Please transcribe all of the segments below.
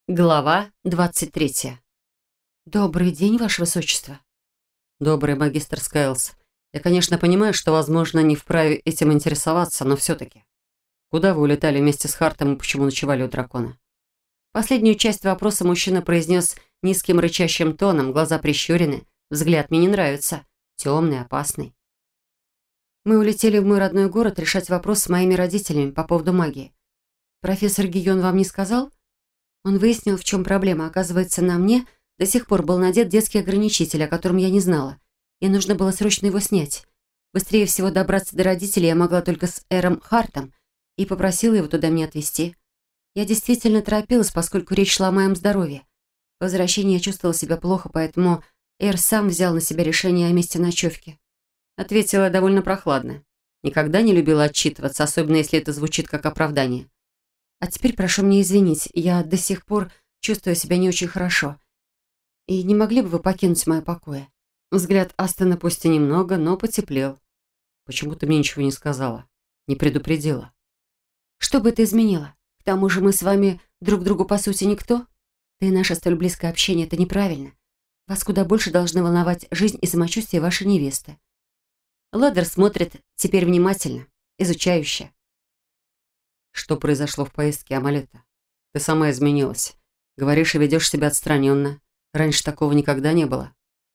Глава 23. «Добрый день, Ваше Высочество». «Добрый, магистр Скайлс. Я, конечно, понимаю, что, возможно, не вправе этим интересоваться, но все-таки. Куда вы улетали вместе с Хартом и почему ночевали у дракона?» Последнюю часть вопроса мужчина произнес низким рычащим тоном, глаза прищурены, взгляд мне не нравится, темный, опасный. «Мы улетели в мой родной город решать вопрос с моими родителями по поводу магии. Профессор Гийон вам не сказал?» Он выяснил, в чем проблема. Оказывается, на мне до сих пор был надет детский ограничитель, о котором я не знала. И нужно было срочно его снять. Быстрее всего добраться до родителей я могла только с Эром Хартом и попросила его туда меня отвезти. Я действительно торопилась, поскольку речь шла о моем здоровье. По возвращении я чувствовала себя плохо, поэтому Эр сам взял на себя решение о месте ночевки. Ответила довольно прохладно. Никогда не любила отчитываться, особенно если это звучит как оправдание. А теперь прошу меня извинить, я до сих пор чувствую себя не очень хорошо. И не могли бы вы покинуть мои покои?» Взгляд Астона пусть и немного, но потеплел. «Почему ты мне ничего не сказала? Не предупредила?» «Что бы это изменило? К тому же мы с вами друг другу по сути никто. Да и наше столь близкое общение — это неправильно. Вас куда больше должны волновать жизнь и самочувствие вашей невесты». Леддер смотрит теперь внимательно, изучающе. «Что произошло в поездке, Амалетта? Ты сама изменилась. Говоришь и ведешь себя отстраненно. Раньше такого никогда не было».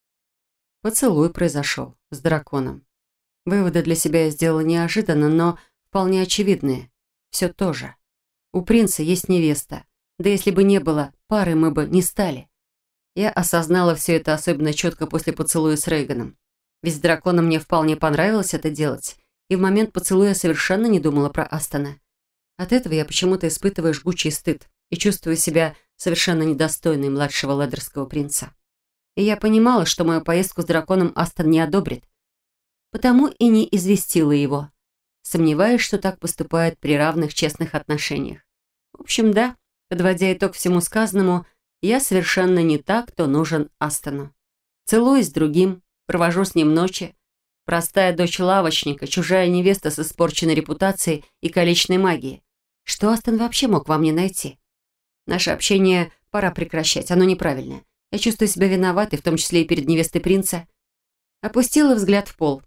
Поцелуй произошел с драконом. Выводы для себя я сделала неожиданно, но вполне очевидные. Все то же. У принца есть невеста. Да если бы не было, парой мы бы не стали. Я осознала все это особенно четко после поцелуя с Рейганом. Ведь с драконом мне вполне понравилось это делать, и в момент поцелуя совершенно не думала про Астона. От этого я почему-то испытываю жгучий стыд и чувствую себя совершенно недостойной младшего леддерского принца. И я понимала, что мою поездку с драконом Астон не одобрит, потому и не известила его, сомневаясь, что так поступает при равных честных отношениях. В общем, да, подводя итог всему сказанному, я совершенно не та, кто нужен Астону. Целуюсь с другим, провожу с ним ночи. Простая дочь лавочника, чужая невеста с испорченной репутацией и колечной магией. Что Астон вообще мог во мне найти? Наше общение пора прекращать, оно неправильное. Я чувствую себя виноватой, в том числе и перед невестой принца. Опустила взгляд в пол.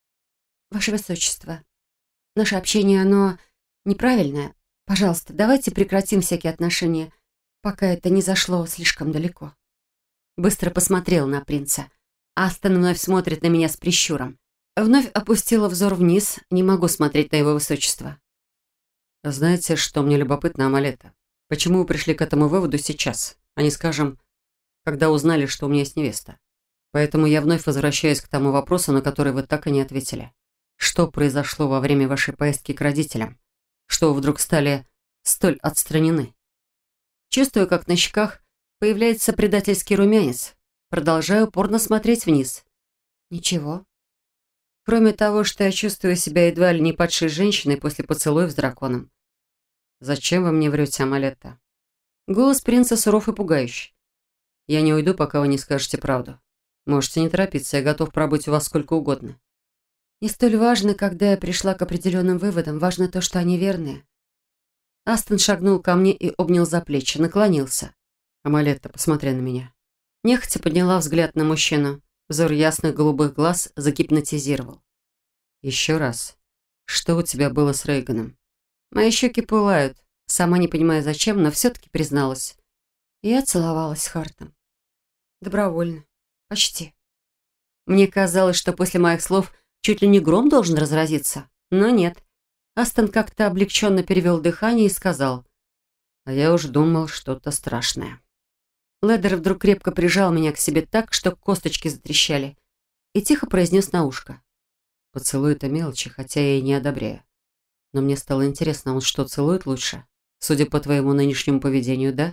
«Ваше Высочество, наше общение, оно неправильное. Пожалуйста, давайте прекратим всякие отношения, пока это не зашло слишком далеко». Быстро посмотрела на принца. Астон вновь смотрит на меня с прищуром. Вновь опустила взор вниз, не могу смотреть на его высочество. «Знаете, что мне любопытно, Амалетта? Почему вы пришли к этому выводу сейчас, а не, скажем, когда узнали, что у меня есть невеста? Поэтому я вновь возвращаюсь к тому вопросу, на который вы так и не ответили. Что произошло во время вашей поездки к родителям? Что вы вдруг стали столь отстранены?» Чувствую, как на щеках появляется предательский румянец. Продолжаю упорно смотреть вниз. Ничего. Кроме того, что я чувствую себя едва ли не падшей женщиной после поцелуев с драконом. «Зачем вы мне врете, Амалетта?» Голос принца суров и пугающий. «Я не уйду, пока вы не скажете правду. Можете не торопиться, я готов пробыть у вас сколько угодно». «Не столь важно, когда я пришла к определенным выводам. Важно то, что они верные». Астон шагнул ко мне и обнял за плечи, наклонился. «Амалетта, посмотри на меня». Нехотя подняла взгляд на мужчину. Взор ясных голубых глаз загипнотизировал. «Еще раз. Что у тебя было с Рейганом?» Мои щеки пылают. Сама не понимая зачем, но все-таки призналась. Я целовалась с Хартом. Добровольно. Почти. Мне казалось, что после моих слов чуть ли не гром должен разразиться. Но нет. Астон как-то облегченно перевел дыхание и сказал: «А я уж думал, что-то страшное». Леддер вдруг крепко прижал меня к себе так, что косточки затрещали, и тихо произнес на ушко: «Поцелуй — это мелочи, хотя я и не одобряю. Но мне стало интересно, он что, целует лучше? Судя по твоему нынешнему поведению, да?»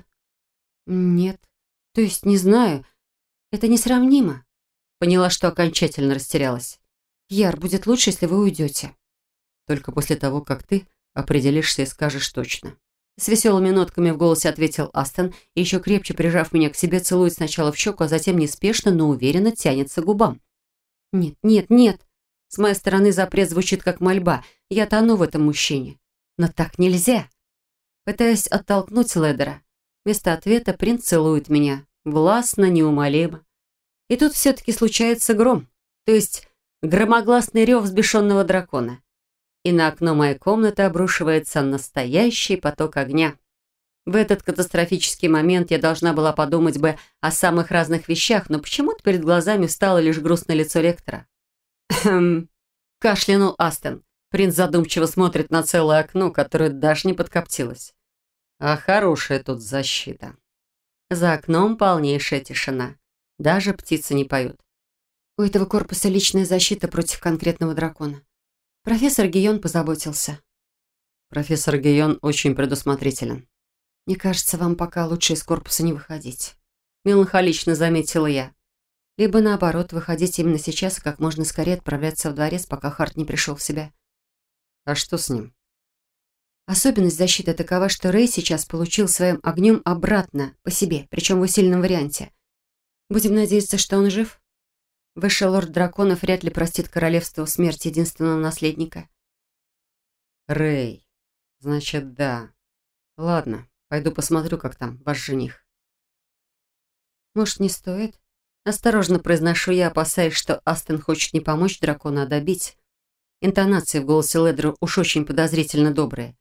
«Нет. То есть не знаю. Это несравнимо». Поняла, что окончательно растерялась. «Яр, будет лучше, если вы уйдете». «Только после того, как ты определишься и скажешь точно». С веселыми нотками в голосе ответил Астон и, еще крепче прижав меня к себе, целует сначала в щеку, а затем неспешно, но уверенно тянется к губам. «Нет, нет, нет!» С моей стороны запрет звучит как мольба. Я тону в этом мужчине. Но так нельзя. Пытаюсь оттолкнуть Леддера, Вместо ответа принц целует меня. Властно, неумолимо. И тут все-таки случается гром. То есть громогласный рев взбешенного дракона. И на окно моей комнаты обрушивается настоящий поток огня. В этот катастрофический момент я должна была подумать бы о самых разных вещах, но почему-то перед глазами встало лишь грустное лицо ректора. «Хм...» — кашлянул Астон. Принц задумчиво смотрит на целое окно, которое даже не подкоптилось. А хорошая тут защита. За окном полнейшая тишина. Даже птицы не поют. У этого корпуса личная защита против конкретного дракона. Профессор Гийон позаботился. Профессор Гийон очень предусмотрителен. Мне кажется, вам пока лучше из корпуса не выходить. Меланхолично заметила я. Либо наоборот, выходить именно сейчас и как можно скорее отправляться в дворец, пока Харт не пришел в себя. А что с ним? Особенность защиты такова, что Рэй сейчас получил своим огнем обратно, по себе, причем в усиленном варианте. Будем надеяться, что он жив? Высший лорд драконов вряд ли простит королевству смерть единственного наследника. Рэй. Значит, да. Ладно, пойду посмотрю, как там ваш жених. Может, не стоит? Осторожно произношу я, опасаясь, что Астон хочет не помочь дракону, а добить. Интонации в голосе Ледра уж очень подозрительно добрые.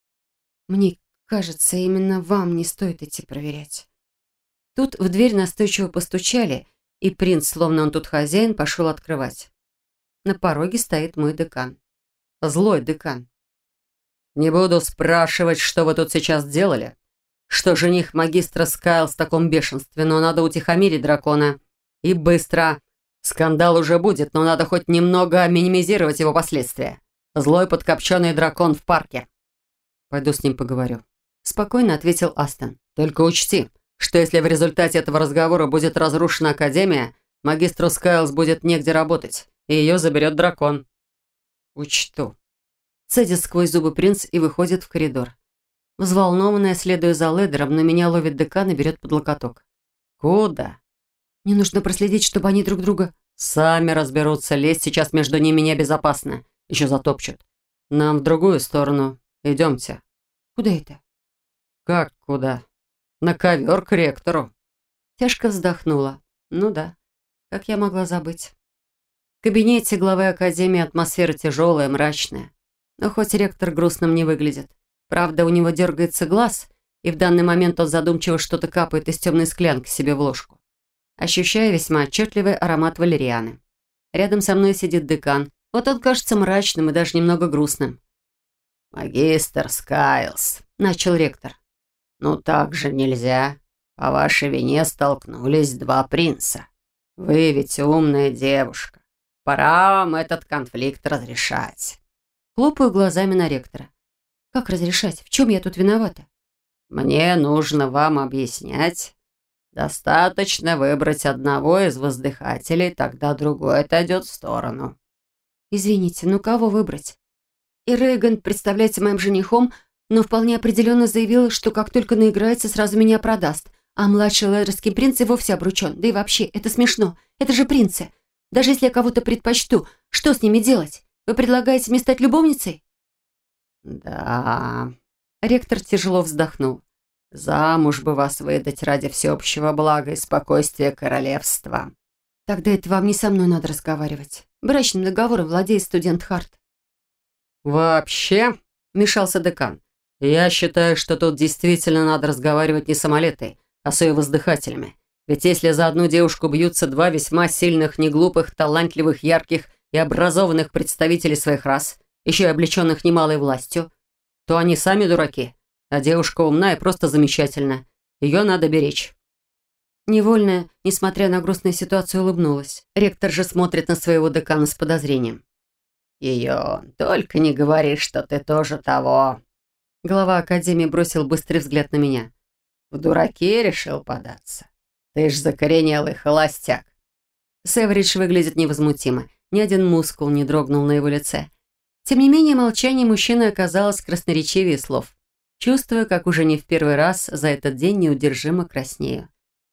Мне кажется, именно вам не стоит идти проверять. Тут в дверь настойчиво постучали, и принц, словно он тут хозяин, пошел открывать. На пороге стоит мой декан. Злой декан. «Не буду спрашивать, что вы тут сейчас делали. Что жених магистра Скайлс в таком бешенстве, но надо утихомирить дракона. И быстро. Скандал уже будет, но надо хоть немного минимизировать его последствия. Злой подкопченый дракон в парке». «Пойду с ним поговорю», — спокойно ответил Астон. «Только учти, что если в результате этого разговора будет разрушена Академия, магистру Скайлс будет негде работать, и ее заберет дракон». «Учту». Цедит сквозь зубы принц и выходит в коридор. Взволнованная, следуя за Ледером, но меня ловит декан и берет под локоток. «Куда?» «Мне нужно проследить, чтобы они друг друга...» «Сами разберутся, лезть сейчас между ними небезопасно. Еще затопчут. Нам в другую сторону. Идемте». «Куда это?» «Как куда?» «На ковер к ректору». Тяжко вздохнула. «Ну да, как я могла забыть?» В кабинете главы Академии атмосфера тяжелая, мрачная. Но хоть ректор грустным не выглядит. Правда, у него дергается глаз, и в данный момент он задумчиво что-то капает из темной склянки себе в ложку. Ощущаю весьма отчетливый аромат валерианы. Рядом со мной сидит декан. Вот он кажется мрачным и даже немного грустным. «Магистр Скайлс», — начал ректор. «Ну так же нельзя. По вашей вине столкнулись два принца. Вы ведь умная девушка. Пора вам этот конфликт разрешать». Хлопаю глазами на ректора. «Как разрешать? В чем я тут виновата?» «Мне нужно вам объяснять. Достаточно выбрать одного из воздыхателей, тогда другой отойдет в сторону». «Извините, ну кого выбрать? И Рейган представляется моим женихом, но вполне определенно заявил, что как только наиграется, сразу меня продаст. А младший ледерский принц и вовсе обручен. Да и вообще, это смешно. Это же принцы. Даже если я кого-то предпочту, что с ними делать? Вы предлагаете мне стать любовницей?» «Да...» Ректор тяжело вздохнул. «Замуж бы вас выдать ради всеобщего блага и спокойствия королевства». «Тогда это вам не со мной надо разговаривать. Брачным договором владеет студент Харт». «Вообще...» — вмешался декан. «Я считаю, что тут действительно надо разговаривать не с Амалетой, а с ее воздыхателями. Ведь если за одну девушку бьются два весьма сильных, неглупых, талантливых, ярких и образованных представителей своих рас, еще и облеченных немалой властью, то они сами дураки, а девушка умна и просто замечательна. Ее надо беречь». Невольно, несмотря на грустную ситуацию, улыбнулась. Ректор же смотрит на своего декана с подозрением. «Ее, только не говори, что ты тоже того». Глава Академии бросил быстрый взгляд на меня. «В дураке решил податься? Ты ж закоренелый холостяк». Северидж выглядит невозмутимо. Ни один мускул не дрогнул на его лице. Тем не менее, молчание мужчины оказалось красноречивее слов. Чувствую, как уже не в первый раз за этот день неудержимо краснею.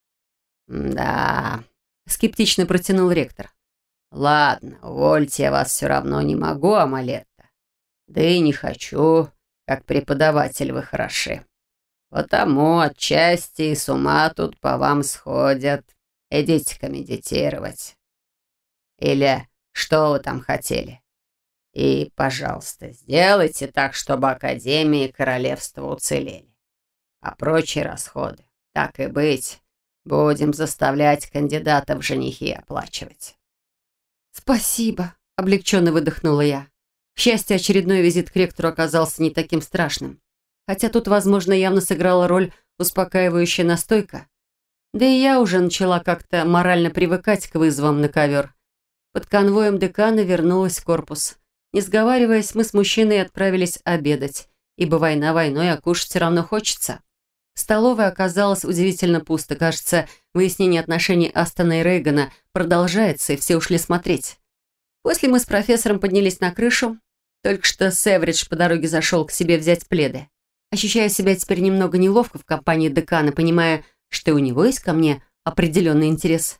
«Да...» — скептично протянул ректор. «Ладно, увольте, я вас все равно не могу, Амалетта. Да и не хочу, как преподаватель вы хороши. Потому отчасти и с ума тут по вам сходят. Идите-ка медитировать. Или что вы там хотели? И, пожалуйста, сделайте так, чтобы Академия и Королевство уцелели. А прочие расходы, так и быть, будем заставлять кандидатов в женихи оплачивать. «Спасибо», — облегченно выдохнула я. К счастью, очередной визит к ректору оказался не таким страшным. Хотя тут, возможно, явно сыграла роль успокаивающая настойка. Да и я уже начала как-то морально привыкать к вызовам на ковер. Под конвоем декана вернулась в корпус. Не сговариваясь, мы с мужчиной отправились обедать, ибо война войной, а кушать все равно хочется. Столовая оказалась удивительно пусто. Кажется, выяснение отношений Астона и Рейгана продолжается, и все ушли смотреть. После мы с профессором поднялись на крышу. Только что Севридж по дороге зашел к себе взять пледы. Ощущая себя теперь немного неловко в компании декана, понимая, что у него есть ко мне определенный интерес.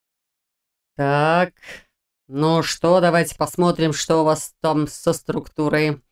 Так, ну что, давайте посмотрим, что у вас там со структурой.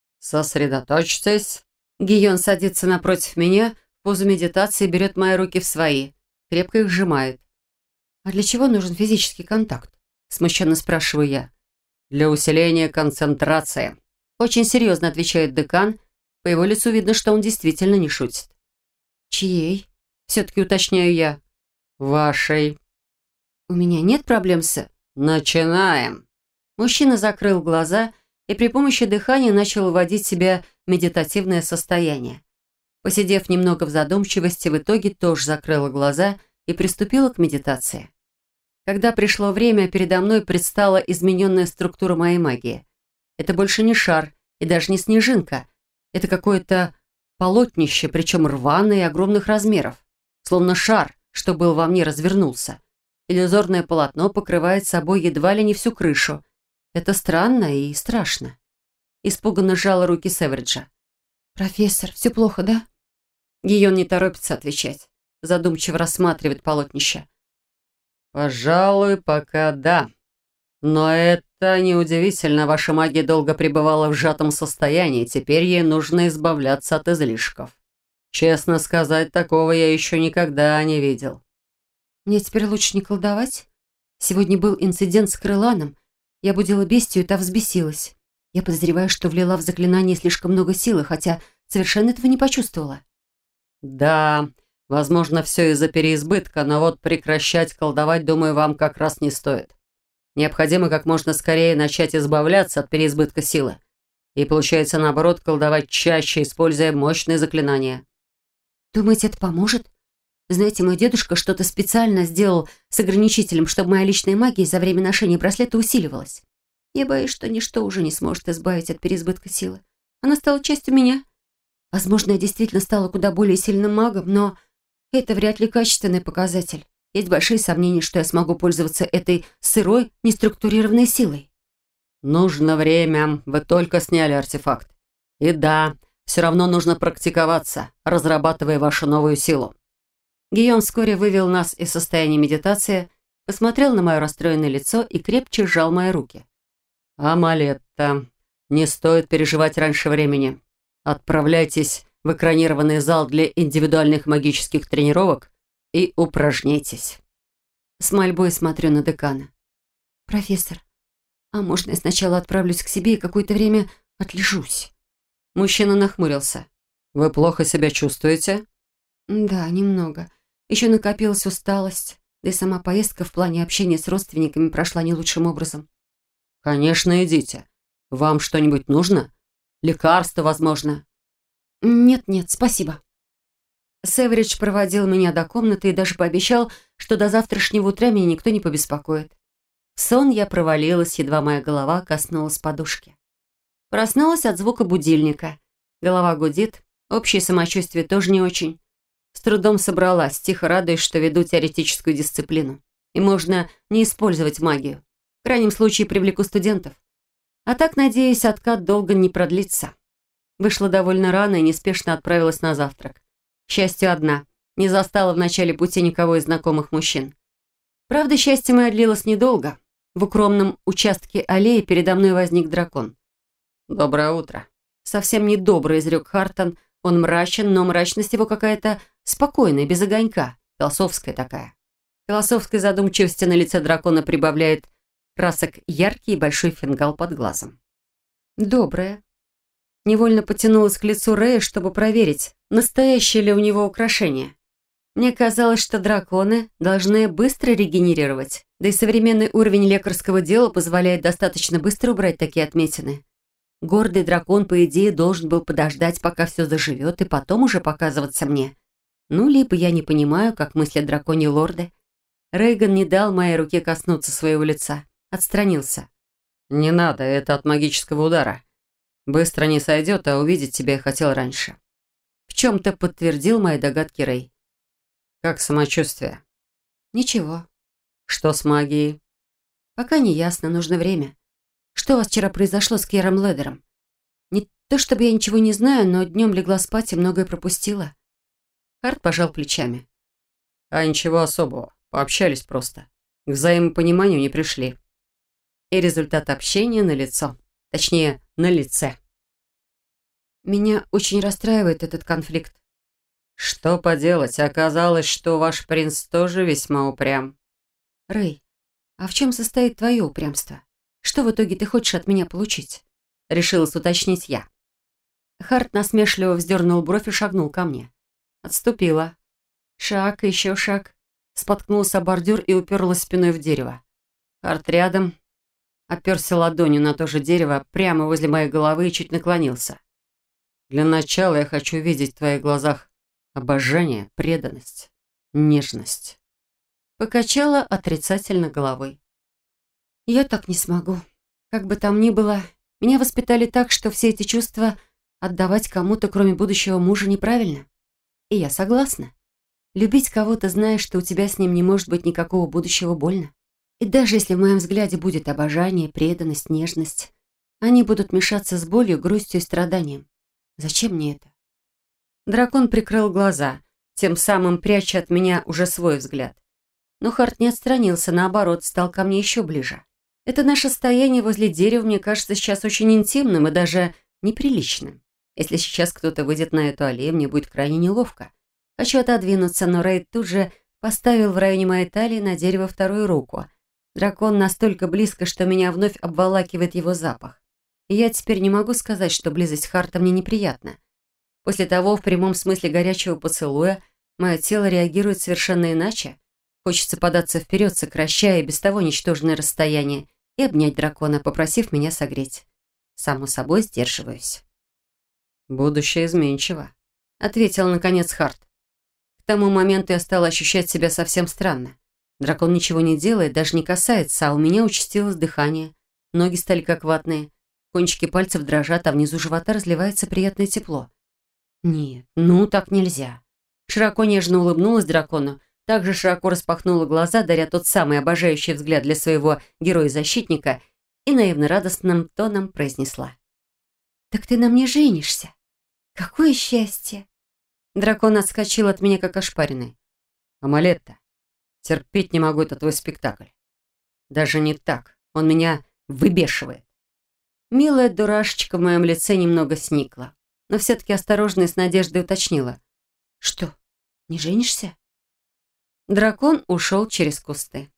Сосредоточьтесь. Гийон садится напротив меня, в позу медитации берет мои руки в свои, крепко их сжимает. «А для чего нужен физический контакт?» Смущенно спрашиваю я. Для усиления концентрации. Очень серьезно отвечает декан. По его лицу видно, что он действительно не шутит. «Чьей?» Все-таки уточняю я. Вашей. «У меня нет проблем с...» Начинаем. Мужчина закрыл глаза и при помощи дыхания начал вводить себя в медитативное состояние. Посидев немного в задумчивости, в итоге тоже закрыла глаза и приступила к медитации. Когда пришло время, передо мной предстала измененная структура моей магии. Это больше не шар и даже не снежинка. Это какое-то полотнище, причем рваное и огромных размеров. Словно шар, что был во мне, развернулся. Иллюзорное полотно покрывает собой едва ли не всю крышу. Это странно и страшно. Испуганно сжала руки Севриджа. «Профессор, все плохо, да?» Гийон не торопится отвечать. Задумчиво рассматривает полотнище. Пожалуй, пока да. Но это неудивительно. Ваша магия долго пребывала в сжатом состоянии. Теперь ей нужно избавляться от излишков. Честно сказать, такого я еще никогда не видел. «Мне теперь лучше не колдовать? Сегодня был инцидент с Крыланом. Я будила бестию, и та взбесилась. Я подозреваю, что влила в заклинание слишком много силы, хотя совершенно этого не почувствовала». Да, возможно, все из-за переизбытка, но вот прекращать колдовать, думаю, вам как раз не стоит. Необходимо как можно скорее начать избавляться от переизбытка силы. И получается, наоборот, колдовать чаще, используя мощные заклинания. «Думаете, это поможет? Знаете, мой дедушка что-то специально сделал с ограничителем, чтобы моя личная магия за время ношения браслета усиливалась. Я боюсь, что ничто уже не сможет избавить от переизбытка силы. Она стала частью меня. Возможно, я действительно стала куда более сильным магом, но это вряд ли качественный показатель. Есть большие сомнения, что я смогу пользоваться этой сырой, неструктурированной силой». Нужно время. Вы только сняли артефакт. И да, все равно нужно практиковаться, разрабатывая вашу новую силу. Гийон вскоре вывел нас из состояния медитации, посмотрел на мое расстроенное лицо и крепче сжал мои руки. Амалетта, не стоит переживать раньше времени. Отправляйтесь в экранированный зал для индивидуальных магических тренировок и упражняйтесь. С мольбой смотрю на декана. «Профессор, а можно я сначала отправлюсь к себе и какое-то время отлежусь?» Мужчина нахмурился. Вы плохо себя чувствуете? «Да, немного. Еще накопилась усталость, да и сама поездка в плане общения с родственниками прошла не лучшим образом». Конечно, идите. Вам что-нибудь нужно? Лекарство, возможно?» «Нет-нет, спасибо». Севридж проводил меня до комнаты и даже пообещал, что до завтрашнего утра меня никто не побеспокоит. В сон я провалилась, едва моя голова коснулась подушки. Проснулась от звука будильника. Голова гудит, общее самочувствие тоже не очень. С трудом собралась, тихо радуясь, что веду теоретическую дисциплину. И можно не использовать магию. В крайнем случае привлеку студентов. А так, надеюсь, откат долго не продлится. Вышла довольно рано и неспешно отправилась на завтрак. К счастью, одна. Не застала в начале пути никого из знакомых мужчин. Правда, счастье мое длилось недолго. В укромном участке аллеи передо мной возник дракон. «Доброе утро», Совсем недобро изрек Хартон, Он мрачен, но мрачность его какая-то спокойная, без огонька, философская такая. Философской задумчивости на лице дракона прибавляет красок яркий и большой фингал под глазом. Добрая. Невольно потянулась к лицу Рэя, чтобы проверить, настоящее ли у него украшение. Мне казалось, что драконы должны быстро регенерировать, да и современный уровень лекарского дела позволяет достаточно быстро убрать такие отметины. Гордый дракон, по идее, должен был подождать, пока все заживет, и потом уже показываться мне. Ну, либо я не понимаю, как мыслят драконьи лорды. Рейган не дал моей руке коснуться своего лица. Отстранился. «Не надо, это от магического удара. Быстро не сойдет, а увидеть тебя я хотел раньше». В чем-то подтвердил мои догадки Рей. «Как самочувствие?» «Ничего». «Что с магией?» «Пока не ясно, нужно время. Что у вас вчера произошло с Кьером Ледером? Не то чтобы я ничего не знаю, но днем легла спать и многое пропустила». Харт пожал плечами. «А ничего особого. Пообщались просто. К взаимопониманию не пришли». И результат общения налицо. Точнее, на лице. Меня очень расстраивает этот конфликт. «Что поделать? Оказалось, что ваш принц тоже весьма упрям». Рэй, а в чем состоит твое упрямство? Что в итоге ты хочешь от меня получить?» Решилась уточнить я. Харт насмешливо вздернул бровь и шагнул ко мне. Отступила. Шаг, еще шаг. Споткнулся о бордюр и уперлась спиной в дерево. Харт рядом. Оперся ладонью на то же дерево, прямо возле моей головы и чуть наклонился. «Для начала я хочу видеть в твоих глазах обожание, преданность, нежность». Покачала отрицательно головой. «Я так не смогу. Как бы там ни было, меня воспитали так, что все эти чувства отдавать кому-то, кроме будущего мужа, неправильно. И я согласна. Любить кого-то, зная, что у тебя с ним не может быть никакого будущего, больно. И даже если в моем взгляде будет обожание, преданность, нежность, они будут мешаться с болью, грустью и страданием. Зачем мне это?» Дракон прикрыл глаза, тем самым пряча от меня уже свой взгляд. Но Харт не отстранился, наоборот, стал ко мне еще ближе. Это наше стояние возле дерева мне кажется сейчас очень интимным и даже неприличным. Если сейчас кто-то выйдет на эту аллею, мне будет крайне неловко. Хочу отодвинуться, но Рейд тут же поставил в районе моей талии на дерево вторую руку. Дракон настолько близко, что меня вновь обволакивает его запах. И я теперь не могу сказать, что близость Харта мне неприятна. После того, в прямом смысле горячего поцелуя, мое тело реагирует совершенно иначе. Хочется податься вперед, сокращая и без того ничтожное расстояние, и обнять дракона, попросив меня согреть. Само собой, сдерживаюсь. «Будущее изменчиво», — ответил, наконец, Харт. К тому моменту я стала ощущать себя совсем странно. Дракон ничего не делает, даже не касается, а у меня участилось дыхание. Ноги стали как ватные, кончики пальцев дрожат, а внизу живота разливается приятное тепло. Нет, ну так нельзя. Широко нежно улыбнулась дракону, также широко распахнула глаза, даря тот самый обожающий взгляд для своего героя-защитника, и наивно-радостным тоном произнесла: «Так ты на мне женишься? Какое счастье!» Дракон отскочил от меня, как ошпаренный. «Амалетта, терпеть не могу этот твой спектакль. Даже не так, он меня выбешивает». Милая дурашечка в моем лице немного сникла, но все-таки осторожно и с надеждой уточнила: «Что, не женишься?» Дракон ушел через кусты.